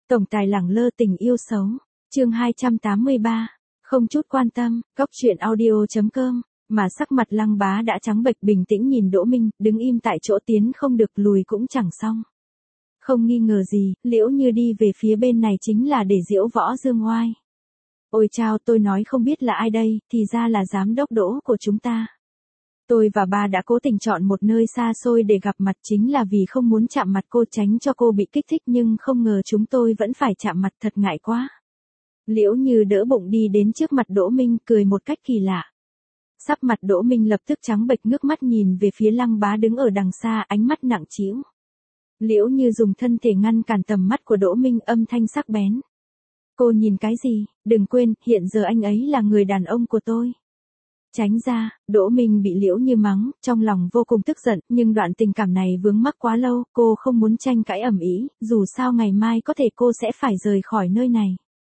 Tổng tài lẳng lơ tình yêu xấu. Chương 283. Không chút quan tâm. Cóc truyện audio.com. Mà sắc mặt Lăng Bá đã trắng bệch, bình tĩnh nhìn Đỗ Minh, đứng im tại chỗ, tiến không được lùi cũng chẳng xong. Không nghi ngờ gì, Liễu Như đi về phía bên này chính là để diễu võ dương oai. Ôi chao, tôi nói không biết là ai đây, thì ra là giám đốc Đỗ của chúng ta. Tôi và ba đã cố tình chọn một nơi xa xôi để gặp mặt, chính là vì không muốn chạm mặt cô, tránh cho cô bị kích thích, nhưng không ngờ chúng tôi vẫn phải chạm mặt, thật ngại quá. Liễu Như đỡ bụng đi đến trước mặt Đỗ Minh, cười một cách kỳ lạ. Sắc mặt Đỗ Minh lập tức trắng bệch, ngước mắt nhìn về phía Lăng Bá đứng ở đằng xa, ánh mắt nặng trĩu. Liễu Như dùng thân thể ngăn cản tầm mắt của Đỗ Minh, âm thanh sắc bén. Cô nhìn cái gì, đừng quên, hiện giờ anh ấy là người đàn ông của tôi. Tránh ra. Đỗ Minh bị Liễu Như mắng, trong lòng vô cùng tức giận, nhưng đoạn tình cảm này vướng mắc quá lâu, cô không muốn tranh cãi ầm ĩ, dù sao ngày mai có thể cô sẽ phải rời khỏi nơi này.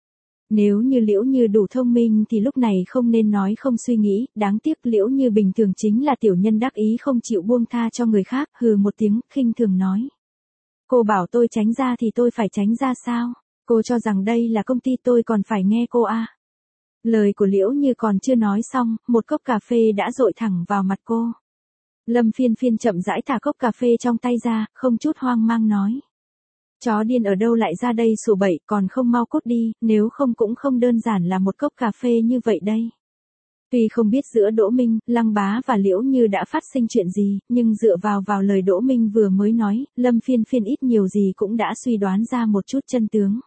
Nếu như Liễu Như đủ thông minh thì lúc này không nên nói không suy nghĩ, đáng tiếc Liễu Như bình thường chính là tiểu nhân đắc ý không chịu buông tha cho người khác, hừ một tiếng, khinh thường nói. Cô bảo tôi tránh ra thì tôi phải tránh ra sao? Cô cho rằng đây là công ty tôi còn phải nghe cô à? Lời của Liễu Như còn chưa nói xong, một cốc cà phê đã dội thẳng vào mặt cô. Lâm Phiên Phiên chậm rãi thả cốc cà phê trong tay ra, không chút hoang mang nói. Chó điên ở đâu lại ra đây sủa bậy, còn không mau cút đi, nếu không cũng không đơn giản là một cốc cà phê như vậy đây. Tuy không biết giữa Đỗ Minh, Lăng Bá và Liễu Như đã phát sinh chuyện gì, nhưng dựa vào lời Đỗ Minh vừa mới nói, Lâm Phiên Phiên ít nhiều gì cũng đã suy đoán ra một chút chân tướng.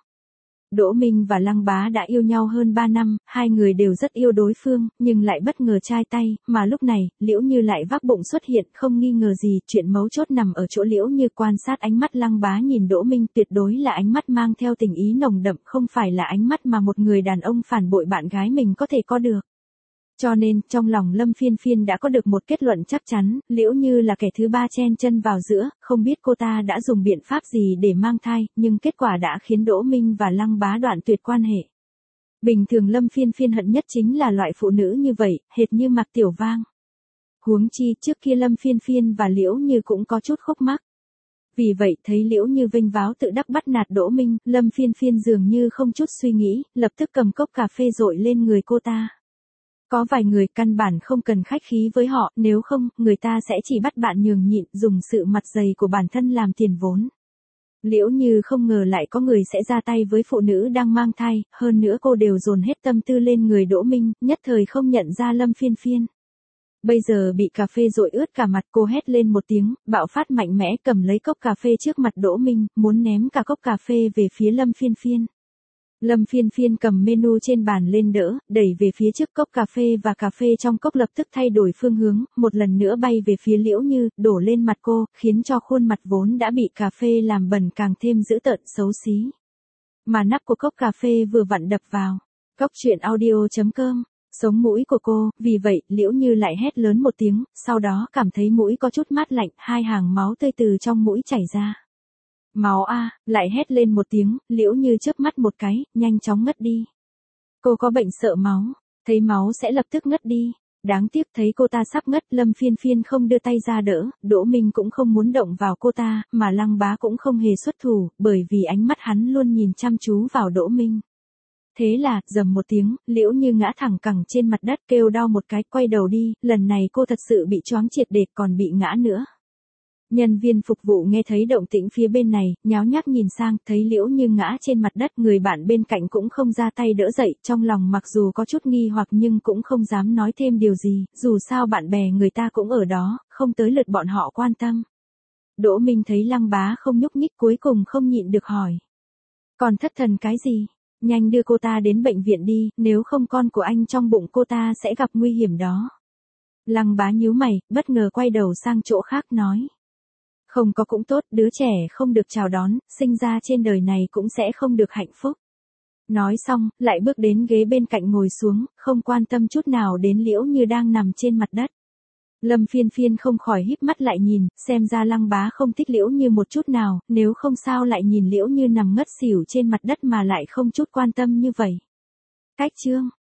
Đỗ Minh và Lăng Bá đã yêu nhau hơn 3 năm, hai người đều rất yêu đối phương, nhưng lại bất ngờ chai tay, mà lúc này, Liễu Như lại vác bụng xuất hiện, không nghi ngờ gì, chuyện mấu chốt nằm ở chỗ Liễu Như quan sát ánh mắt Lăng Bá nhìn Đỗ Minh, tuyệt đối là ánh mắt mang theo tình ý nồng đậm, không phải là ánh mắt mà một người đàn ông phản bội bạn gái mình có thể có được. Cho nên, trong lòng Lâm Phiên Phiên đã có được một kết luận chắc chắn, Liễu Như là kẻ thứ ba chen chân vào giữa, không biết cô ta đã dùng biện pháp gì để mang thai, nhưng kết quả đã khiến Đỗ Minh và Lăng Bá đoạn tuyệt quan hệ. Bình thường Lâm Phiên Phiên hận nhất chính là loại phụ nữ như vậy, hệt như Mạc Tiểu Vang. Huống chi, trước kia Lâm Phiên Phiên và Liễu Như cũng có chút khúc mắc. Vì vậy, thấy Liễu Như vênh váo tự đắc bắt nạt Đỗ Minh, Lâm Phiên Phiên dường như không chút suy nghĩ, lập tức cầm cốc cà phê dội lên người cô ta. Có vài người căn bản không cần khách khí với họ, nếu không, người ta sẽ chỉ bắt bạn nhường nhịn, dùng sự mặt dày của bản thân làm tiền vốn. Liễu Như không ngờ lại có người sẽ ra tay với phụ nữ đang mang thai, hơn nữa cô đều dồn hết tâm tư lên người Đỗ Minh, nhất thời không nhận ra Lâm Phiên Phiên. Bây giờ bị cà phê dội ướt cả mặt, cô hét lên một tiếng, bạo phát mạnh mẽ cầm lấy cốc cà phê trước mặt Đỗ Minh, muốn ném cả cốc cà phê về phía Lâm Phiên Phiên. Lâm Phiên Phiên cầm menu trên bàn lên đỡ, đẩy về phía trước cốc cà phê và cà phê trong cốc lập tức thay đổi phương hướng, một lần nữa bay về phía Liễu Như, đổ lên mặt cô, khiến cho khuôn mặt vốn đã bị cà phê làm bẩn càng thêm dữ tợn xấu xí. Mà nắp của cốc cà phê vừa vặn đập vào. Cóc truyện audio.com. Sống mũi của cô, vì vậy, Liễu Như lại hét lớn một tiếng, sau đó cảm thấy mũi có chút mát lạnh, hai hàng máu tươi từ trong mũi chảy ra. Máu a, lại hét lên một tiếng, Liễu Như chớp mắt một cái, nhanh chóng ngất đi. Cô có bệnh sợ máu, thấy máu sẽ lập tức ngất đi. Đáng tiếc thấy cô ta sắp ngất, Lâm Phiên Phiên không đưa tay ra đỡ, Đỗ Minh cũng không muốn động vào cô ta, mà Lăng Bá cũng không hề xuất thủ, bởi vì ánh mắt hắn luôn nhìn chăm chú vào Đỗ Minh. Thế là, rầm một tiếng, Liễu Như ngã thẳng cẳng trên mặt đất kêu đau một cái, quay đầu đi, lần này cô thật sự bị choáng triệt để, còn bị ngã nữa. Nhân viên phục vụ nghe thấy động tĩnh phía bên này, nháo nhác nhìn sang, thấy Liễu Như ngã trên mặt đất, người bạn bên cạnh cũng không ra tay đỡ dậy, trong lòng mặc dù có chút nghi hoặc nhưng cũng không dám nói thêm điều gì, dù sao bạn bè người ta cũng ở đó, không tới lượt bọn họ quan tâm. Đỗ Minh thấy Lăng Bá không nhúc nhích cuối cùng không nhịn được hỏi. Còn thất thần cái gì? Nhanh đưa cô ta đến bệnh viện đi, nếu không con của anh trong bụng cô ta sẽ gặp nguy hiểm đó. Lăng Bá nhíu mày, bất ngờ quay đầu sang chỗ khác nói. Không có cũng tốt, đứa trẻ không được chào đón, sinh ra trên đời này cũng sẽ không được hạnh phúc. Nói xong, lại bước đến ghế bên cạnh ngồi xuống, không quan tâm chút nào đến Liễu Như đang nằm trên mặt đất. Lâm Phiên Phiên không khỏi híp mắt lại nhìn, xem ra Lăng Bá không thích Liễu Như một chút nào, nếu không sao lại nhìn Liễu Như nằm ngất xỉu trên mặt đất mà lại không chút quan tâm như vậy. Cách chương.